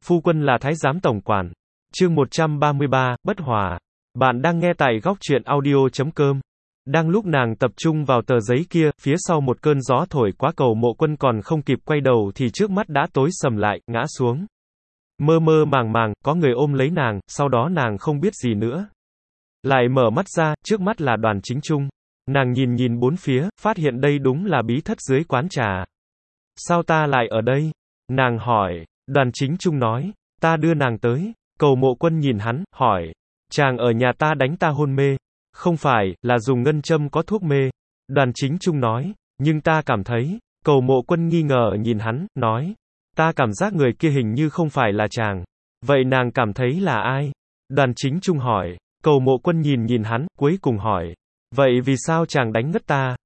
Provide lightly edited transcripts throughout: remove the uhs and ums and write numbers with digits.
Phu quân là thái giám tổng quản. Chương 133, bất hòa. Bạn đang nghe tại góc truyện audio.com. Đang lúc nàng tập trung vào tờ giấy kia, phía sau một cơn gió thổi quá, Cầu Mộ Quân còn không kịp quay đầu thì trước mắt đã tối sầm lại, ngã xuống. Mơ mơ màng màng, có người ôm lấy nàng, sau đó nàng không biết gì nữa. Lại mở mắt ra, trước mắt là Đoàn Chính Trung. Nàng nhìn bốn phía, phát hiện đây đúng là bí thất dưới quán trà. Sao ta lại ở đây? Nàng hỏi. Đoàn Chính Trung nói, ta đưa nàng tới. Cầu Mộ Quân nhìn hắn, hỏi, chàng ở nhà ta đánh ta hôn mê. Không phải, là dùng ngân châm có thuốc mê. Đoàn Chính Trung nói, nhưng ta cảm thấy. Cầu Mộ Quân nghi ngờ nhìn hắn, nói, ta cảm giác người kia hình như không phải là chàng. Vậy nàng cảm thấy là ai? Đoàn Chính Trung hỏi. Cầu Mộ Quân nhìn hắn, cuối cùng hỏi, vậy vì sao chàng đánh ngất ta?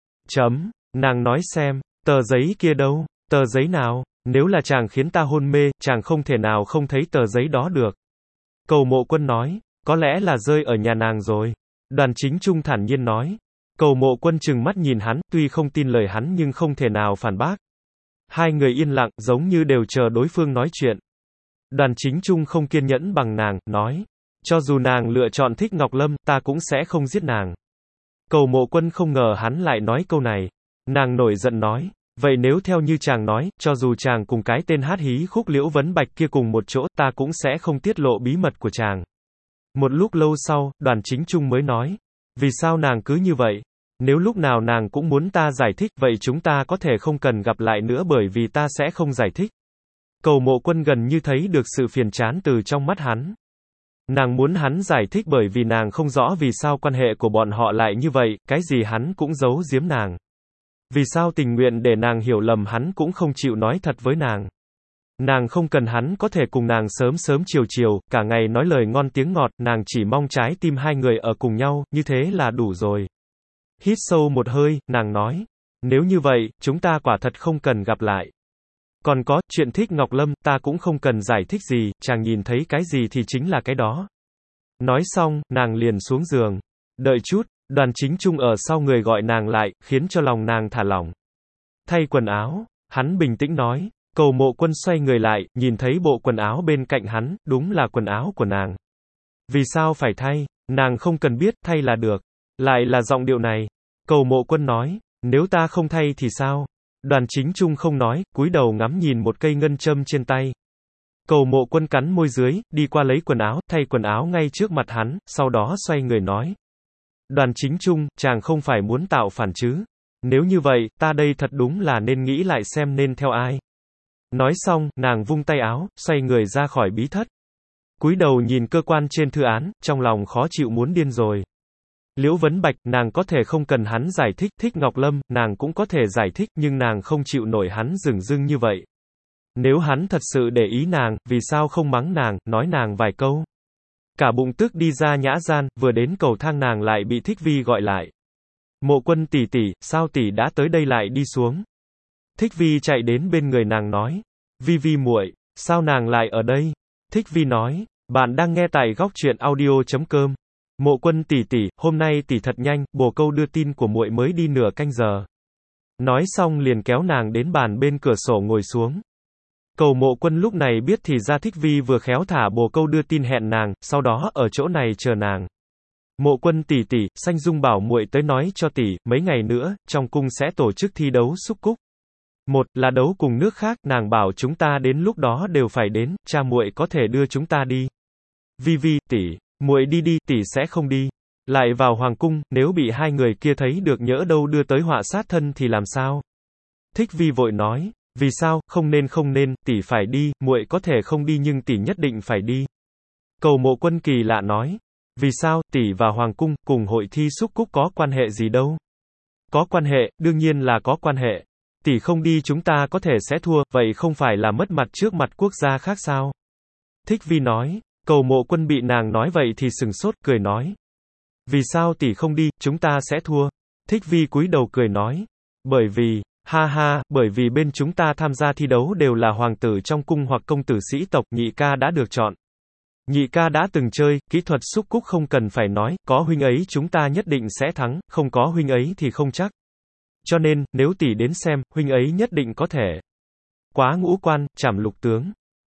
Nàng nói xem, tờ giấy kia đâu? Tờ giấy nào? Nếu là chàng khiến ta hôn mê, chàng không thể nào không thấy tờ giấy đó được. Cầu Mộ Quân nói, có lẽ là rơi ở nhà nàng rồi. Đoàn Chính Trung thản nhiên nói. Cầu Mộ Quân trừng mắt nhìn hắn, tuy không tin lời hắn nhưng không thể nào phản bác. Hai người yên lặng, giống như đều chờ đối phương nói chuyện. Đoàn Chính Trung không kiên nhẫn bằng nàng, nói, cho dù nàng lựa chọn thích Ngọc Lâm, ta cũng sẽ không giết nàng. Cầu Mộ Quân không ngờ hắn lại nói câu này. Nàng nổi giận nói, vậy nếu theo như chàng nói, cho dù chàng cùng cái tên hát hí khúc Liễu Vấn Bạch kia cùng một chỗ, ta cũng sẽ không tiết lộ bí mật của chàng. Một lúc lâu sau, Đoàn Chính Trung mới nói, vì sao nàng cứ như vậy? Nếu lúc nào nàng cũng muốn ta giải thích, vậy chúng ta có thể không cần gặp lại nữa bởi vì ta sẽ không giải thích. Cầu Mộ Quân gần như thấy được sự phiền chán từ trong mắt hắn. Nàng muốn hắn giải thích bởi vì nàng không rõ vì sao quan hệ của bọn họ lại như vậy, cái gì hắn cũng giấu giếm nàng. Vì sao tình nguyện để nàng hiểu lầm hắn cũng không chịu nói thật với nàng. Nàng không cần hắn có thể cùng nàng sớm sớm chiều chiều, cả ngày nói lời ngon tiếng ngọt, nàng chỉ mong trái tim hai người ở cùng nhau, như thế là đủ rồi. Hít sâu một hơi, nàng nói, nếu như vậy, chúng ta quả thật không cần gặp lại. Còn có, chuyện thích Ngọc Lâm, ta cũng không cần giải thích gì, chàng nhìn thấy cái gì thì chính là cái đó. Nói xong, nàng liền xuống giường. Đợi chút, Đoàn Chính Trung ở sau người gọi nàng lại, khiến cho lòng nàng thả lỏng. Thay quần áo, hắn bình tĩnh nói. Cầu Mộ Quân xoay người lại, nhìn thấy bộ quần áo bên cạnh hắn, đúng là quần áo của nàng. Vì sao phải thay? Nàng không cần biết, thay là được. Lại là giọng điệu này. Cầu Mộ Quân nói, nếu ta không thay thì sao? Đoàn Chính Trung không nói, cúi đầu ngắm nhìn một cây ngân châm trên tay. Cầu Mộ Quân cắn môi dưới, đi qua lấy quần áo, thay quần áo ngay trước mặt hắn, sau đó xoay người nói. Đoàn Chính Trung, chàng không phải muốn tạo phản chứ? Nếu như vậy, ta đây thật đúng là nên nghĩ lại xem nên theo ai. Nói xong, nàng vung tay áo, xoay người ra khỏi bí thất. Cúi đầu nhìn cơ quan trên thư án, trong lòng khó chịu muốn điên rồi. Liễu Vấn Bạch, nàng có thể không cần hắn giải thích, thích Ngọc Lâm, nàng cũng có thể giải thích, nhưng nàng không chịu nổi hắn dửng dưng như vậy. Nếu hắn thật sự để ý nàng, vì sao không mắng nàng, nói nàng vài câu. Cả bụng tức đi ra nhã gian, vừa đến cầu thang nàng lại bị Thích Vi gọi lại. Mộ Quân tỷ tỷ, sao tỷ đã tới đây lại đi xuống? Thích Vi chạy đến bên người nàng nói, Vi Vi muội, sao nàng lại ở đây? Thích Vi nói, bạn đang nghe tại góc truyện audio.com. Mộ Quân tỷ tỷ, hôm nay tỷ thật nhanh, bồ câu đưa tin của muội mới đi nửa canh giờ. Nói xong liền kéo nàng đến bàn bên cửa sổ ngồi xuống. Cầu Mộ Quân lúc này biết thì ra Thích Vi vừa khéo thả bồ câu đưa tin hẹn nàng, sau đó ở chỗ này chờ nàng. Mộ Quân tỷ tỷ, Sanh Dung bảo muội tới nói cho tỷ, mấy ngày nữa, trong cung sẽ tổ chức thi đấu xúc cúc. Một là đấu cùng nước khác, nàng bảo chúng ta đến lúc đó đều phải đến, cha muội có thể đưa chúng ta đi. Vi Vi, tỷ, muội đi đi, tỷ sẽ không đi. Lại vào hoàng cung, nếu bị hai người kia thấy được nhỡ đâu đưa tới họa sát thân thì làm sao? Thích Vi vội nói, vì sao, không nên, tỷ phải đi, muội có thể không đi nhưng tỷ nhất định phải đi. Cầu Mộ Quân kỳ lạ nói, vì sao, tỷ và hoàng cung, cùng hội thi xúc cúc có quan hệ gì đâu? Có quan hệ, đương nhiên là có quan hệ. Tỷ không đi chúng ta có thể sẽ thua, vậy không phải là mất mặt trước mặt quốc gia khác sao? Thích Vi nói, Cầu Mộ Quân bị nàng nói vậy thì sừng sốt, cười nói. Vì sao tỷ không đi, chúng ta sẽ thua? Thích Vi cúi đầu cười nói. Bởi vì, bởi vì bên chúng ta tham gia thi đấu đều là hoàng tử trong cung hoặc công tử sĩ tộc, nhị ca đã được chọn. Nhị ca đã từng chơi, kỹ thuật xúc cúc không cần phải nói, có huynh ấy chúng ta nhất định sẽ thắng, không có huynh ấy thì không chắc. Cho nên, nếu tỷ đến xem, huynh ấy nhất định có thể. Quá ngũ quan, trảm lục tướng.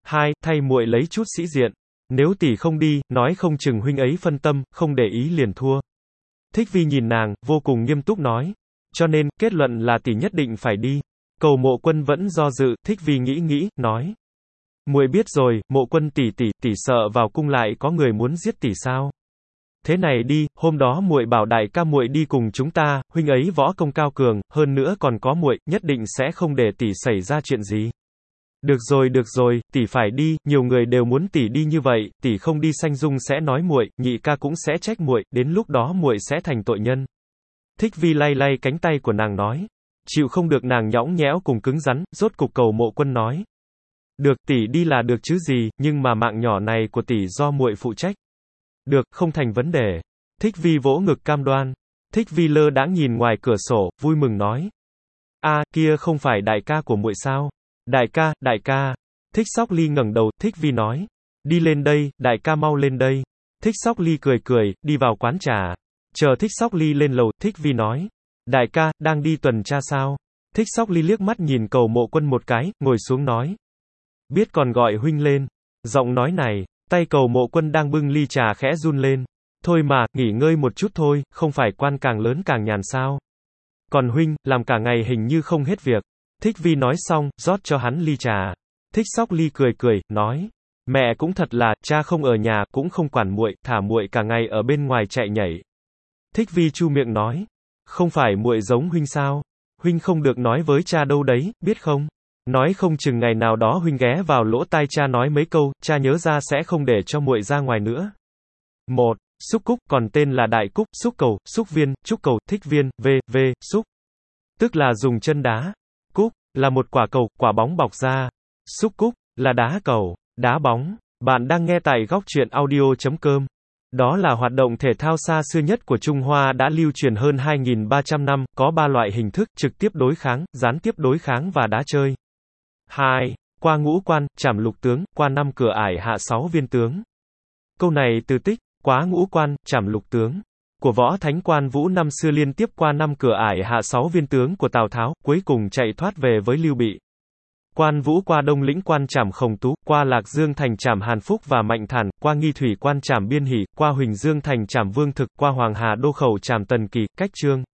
2. Thay muội lấy chút sĩ diện. Nếu tỷ không đi, nói không chừng huynh ấy phân tâm, không để ý liền thua. Thích Vi nhìn nàng, vô cùng nghiêm túc nói. Cho nên, kết luận là tỷ nhất định phải đi. Cầu Mộ Quân vẫn do dự, Thích Vi nghĩ, nói. Muội biết rồi, Mộ Quân tỷ sợ vào cung lại có người muốn giết tỷ sao? Thế này đi, hôm đó muội bảo đại ca muội đi cùng chúng ta, huynh ấy võ công cao cường, hơn nữa còn có muội, nhất định sẽ không để tỷ xảy ra chuyện gì. Được rồi, tỷ phải đi, nhiều người đều muốn tỷ đi như vậy, tỷ không đi Sanh Dung sẽ nói muội, nhị ca cũng sẽ trách muội, đến lúc đó muội sẽ thành tội nhân. Thích Vi lay cánh tay của nàng nói. Chịu không được nàng nhõng nhẽo cùng cứng rắn, rốt cục Cầu Mộ Quân nói. Được, tỷ đi là được chứ gì, nhưng mà mạng nhỏ này của tỷ do muội phụ trách. Được, không thành vấn đề. Thích Vi vỗ ngực cam đoan. Thích Vi lơ đãng nhìn ngoài cửa sổ, vui mừng nói. Kia không phải đại ca của muội sao? Đại ca. Thích Sóc Ly ngẩng đầu, Thích Vi nói. Đi lên đây, đại ca mau lên đây. Thích Sóc Ly cười, đi vào quán trà. Chờ Thích Sóc Ly lên lầu, Thích Vi nói. Đại ca, đang đi tuần tra sao? Thích Sóc Ly liếc mắt nhìn Cầu Mộ Quân một cái, ngồi xuống nói. Biết còn gọi huynh lên. Giọng nói này, tay Cầu Mộ Quân đang bưng ly trà khẽ run lên. Thôi mà, nghỉ ngơi một chút thôi, không phải quan càng lớn càng nhàn sao? Còn huynh, làm cả ngày hình như không hết việc. Thích Vi nói xong, rót cho hắn ly trà. Thích Sóc Ly cười, nói. Mẹ cũng thật là, cha không ở nhà, cũng không quản muội, thả muội cả ngày ở bên ngoài chạy nhảy. Thích Vi chu miệng nói. Không phải muội giống huynh sao? Huynh không được nói với cha đâu đấy, biết không? Nói không chừng ngày nào đó huynh ghé vào lỗ tai cha nói mấy câu, cha nhớ ra sẽ không để cho muội ra ngoài nữa. 1. Xúc cúc, còn tên là đại cúc, xúc cầu, xúc viên, trúc cầu, thích viên, xúc. Tức là dùng chân đá. Cúc, là một quả cầu, quả bóng bọc ra. Xúc cúc, là đá cầu, đá bóng. Bạn đang nghe tại góc truyện audio.com. Đó là hoạt động thể thao xa xưa nhất của Trung Hoa đã lưu truyền hơn 2.300 năm, có 3 loại hình thức, trực tiếp đối kháng, gián tiếp đối kháng và đá chơi. 2. Qua ngũ quan, trảm lục tướng, qua 5 cửa ải hạ 6 viên tướng. Câu này từ tích, quá ngũ quan, trảm lục tướng của Võ Thánh Quan Vũ năm xưa liên tiếp qua 5 cửa ải hạ 6 viên tướng của Tào Tháo, cuối cùng chạy thoát về với Lưu Bị. Quan Vũ qua Đông Lĩnh quan trảm Khổng Tú, qua Lạc Dương thành trảm Hàn Phúc và Mạnh Thản, qua Nghi Thủy quan trảm Biên Hỷ, qua Huỳnh Dương thành trảm Vương Thực, qua Hoàng Hà Đô khẩu trảm Tần Kỳ, Cách Trương.